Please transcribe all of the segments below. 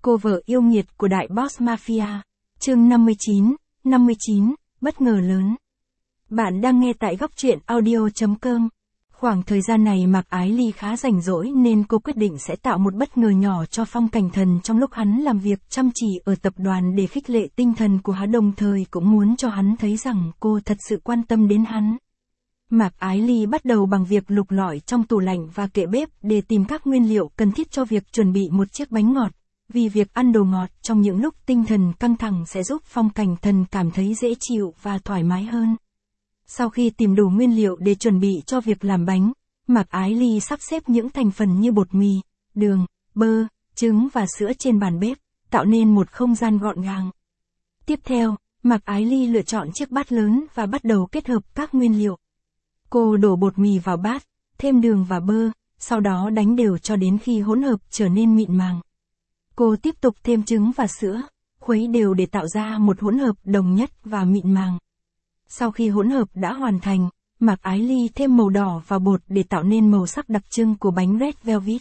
Cô vợ yêu nghiệt của đại boss mafia. Chương 59, bất ngờ lớn. Bạn đang nghe tại góc truyện audio.com. Khoảng thời gian này Mạc Ái Ly khá rảnh rỗi nên cô quyết định sẽ tạo một bất ngờ nhỏ cho Phong Cảnh Thần trong lúc hắn làm việc chăm chỉ ở tập đoàn để khích lệ tinh thần của hắn, đồng thời cũng muốn cho hắn thấy rằng cô thật sự quan tâm đến hắn. Mạc Ái Ly bắt đầu bằng việc lục lọi trong tủ lạnh và kệ bếp để tìm các nguyên liệu cần thiết cho việc chuẩn bị một chiếc bánh ngọt, vì việc ăn đồ ngọt trong những lúc tinh thần căng thẳng sẽ giúp Phong Cảnh Thần cảm thấy dễ chịu và thoải mái hơn. Sau khi tìm đủ nguyên liệu để chuẩn bị cho việc làm bánh, Mạc Ái Ly sắp xếp những thành phần như bột mì, đường, bơ, trứng và sữa trên bàn bếp, tạo nên một không gian gọn gàng. Tiếp theo, Mạc Ái Ly lựa chọn chiếc bát lớn và bắt đầu kết hợp các nguyên liệu. Cô đổ bột mì vào bát, thêm đường và bơ, sau đó đánh đều cho đến khi hỗn hợp trở nên mịn màng. Cô tiếp tục thêm trứng và sữa, khuấy đều để tạo ra một hỗn hợp đồng nhất và mịn màng. Sau khi hỗn hợp đã hoàn thành, Mạc Ái Ly thêm màu đỏ vào bột để tạo nên màu sắc đặc trưng của bánh Red Velvet.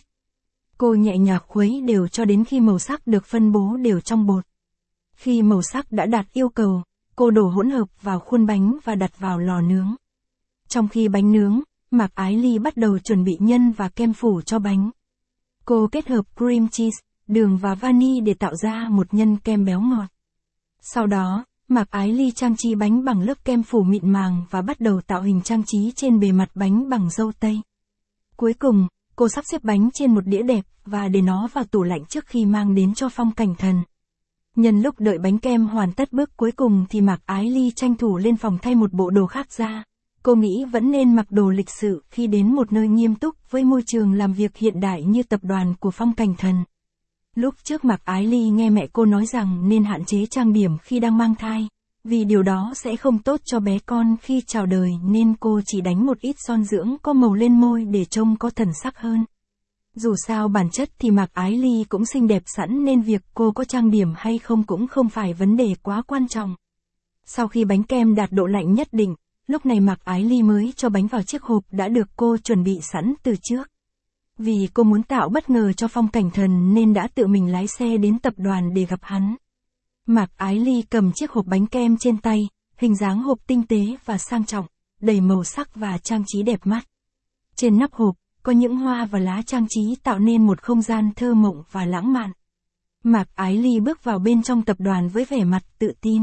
Cô nhẹ nhàng khuấy đều cho đến khi màu sắc được phân bố đều trong bột. Khi màu sắc đã đạt yêu cầu, cô đổ hỗn hợp vào khuôn bánh và đặt vào lò nướng. Trong khi bánh nướng, Mạc Ái Ly bắt đầu chuẩn bị nhân và kem phủ cho bánh. Cô kết hợp cream cheese, đường và vani để tạo ra một nhân kem béo ngọt. Sau đó, Mạc Ái Ly trang trí bánh bằng lớp kem phủ mịn màng và bắt đầu tạo hình trang trí trên bề mặt bánh bằng dâu tây. Cuối cùng, cô sắp xếp bánh trên một đĩa đẹp và để nó vào tủ lạnh trước khi mang đến cho Phong Cảnh Thần. Nhân lúc đợi bánh kem hoàn tất bước cuối cùng thì Mạc Ái Ly tranh thủ lên phòng thay một bộ đồ khác ra. Cô nghĩ vẫn nên mặc đồ lịch sự khi đến một nơi nghiêm túc với môi trường làm việc hiện đại như tập đoàn của Phong Cảnh Thần. Lúc trước Mạc Ái Ly nghe mẹ cô nói rằng nên hạn chế trang điểm khi đang mang thai, vì điều đó sẽ không tốt cho bé con khi chào đời, nên cô chỉ đánh một ít son dưỡng có màu lên môi để trông có thần sắc hơn. Dù sao bản chất thì Mạc Ái Ly cũng xinh đẹp sẵn nên việc cô có trang điểm hay không cũng không phải vấn đề quá quan trọng. Sau khi bánh kem đạt độ lạnh nhất định, lúc này Mạc Ái Ly mới cho bánh vào chiếc hộp đã được cô chuẩn bị sẵn từ trước. Vì cô muốn tạo bất ngờ cho Phong Cảnh Thần nên đã tự mình lái xe đến tập đoàn để gặp hắn. Mạc Ái Ly cầm chiếc hộp bánh kem trên tay, hình dáng hộp tinh tế và sang trọng, đầy màu sắc và trang trí đẹp mắt. Trên nắp hộp, có những hoa và lá trang trí tạo nên một không gian thơ mộng và lãng mạn. Mạc Ái Ly bước vào bên trong tập đoàn với vẻ mặt tự tin.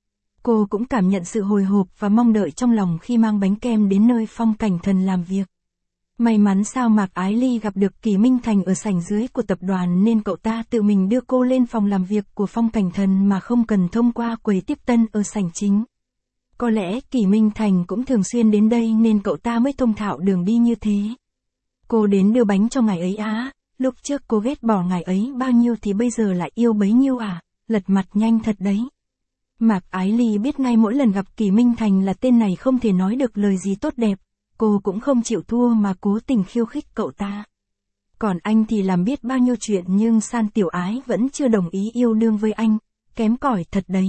Cô cũng cảm nhận sự hồi hộp và mong đợi trong lòng khi mang bánh kem đến nơi Phong Cảnh Thần làm việc. May mắn sao Mạc Ái Ly gặp được Kỷ Minh Thành ở sảnh dưới của tập đoàn nên cậu ta tự mình đưa cô lên phòng làm việc của Phong Cảnh Thần mà không cần thông qua quầy tiếp tân ở sảnh chính. Có lẽ Kỷ Minh Thành cũng thường xuyên đến đây nên cậu ta mới thông thạo đường đi như thế. Cô đến đưa bánh cho ngài ấy á, lúc trước cô ghét bỏ ngài ấy bao nhiêu thì bây giờ lại yêu bấy nhiêu à, lật mặt nhanh thật đấy. Mạc Ái Ly biết ngay mỗi lần gặp Kỷ Minh Thành là tên này không thể nói được lời gì tốt đẹp. Cô cũng không chịu thua mà cố tình khiêu khích cậu ta. Còn anh thì làm biết bao nhiêu chuyện nhưng San Tiểu Ái vẫn chưa đồng ý yêu đương với anh, kém cỏi thật đấy.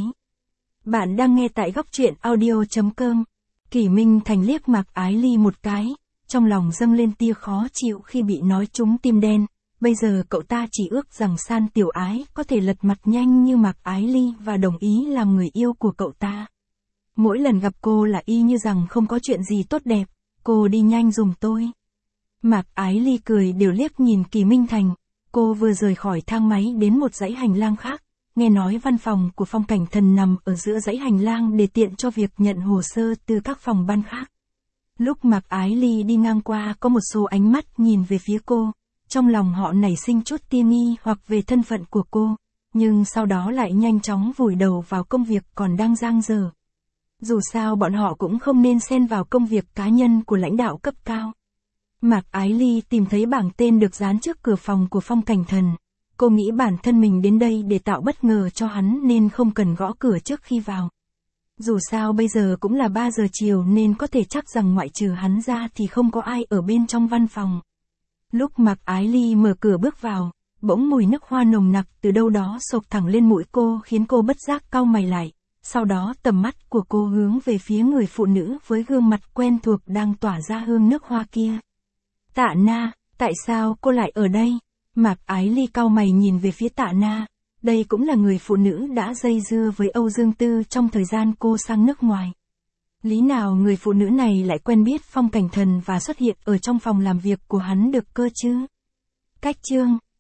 Bạn đang nghe tại góc truyện audio.com. Kỷ Minh Thành liếc Mạc Ái Ly một cái, trong lòng dâng lên tia khó chịu khi bị nói trúng tim đen. Bây giờ cậu ta chỉ ước rằng San Tiểu Ái có thể lật mặt nhanh như Mạc Ái Ly và đồng ý làm người yêu của cậu ta. Mỗi lần gặp cô là y như rằng không có chuyện gì tốt đẹp. Cô đi nhanh giùm tôi. Mạc Ái Ly cười đều liếc nhìn Kỷ Minh Thành. Cô vừa rời khỏi thang máy đến một dãy hành lang khác. Nghe nói văn phòng của Phong Cảnh Thần nằm ở giữa dãy hành lang để tiện cho việc nhận hồ sơ từ các phòng ban khác. Lúc Mạc Ái Ly đi ngang qua có một số ánh mắt nhìn về phía cô. Trong lòng họ nảy sinh chút tia nghi hoặc về thân phận của cô. Nhưng sau đó lại nhanh chóng vùi đầu vào công việc còn đang dang dở. Dù sao bọn họ cũng không nên xen vào công việc cá nhân của lãnh đạo cấp cao. Mạc Ái Ly tìm thấy bảng tên được dán trước cửa phòng của Phong Cảnh Thần. Cô nghĩ bản thân mình đến đây để tạo bất ngờ cho hắn nên không cần gõ cửa trước khi vào. Dù sao bây giờ cũng là 3 giờ chiều nên có thể chắc rằng ngoại trừ hắn ra thì không có ai ở bên trong văn phòng. Lúc Mạc Ái Ly mở cửa bước vào, bỗng mùi nước hoa nồng nặc từ đâu đó xộc thẳng lên mũi cô khiến cô bất giác cau mày lại. Sau đó tầm mắt của cô hướng về phía người phụ nữ với gương mặt quen thuộc đang tỏa ra hương nước hoa kia. Tạ Na, tại sao cô lại ở đây? Mạc Ái Ly cau mày nhìn về phía Tạ Na. Đây cũng là người phụ nữ đã dây dưa với Âu Dương Tư trong thời gian cô sang nước ngoài. Lý nào người phụ nữ này lại quen biết Phong Cảnh Thần và xuất hiện ở trong phòng làm việc của hắn được cơ chứ? Cách chương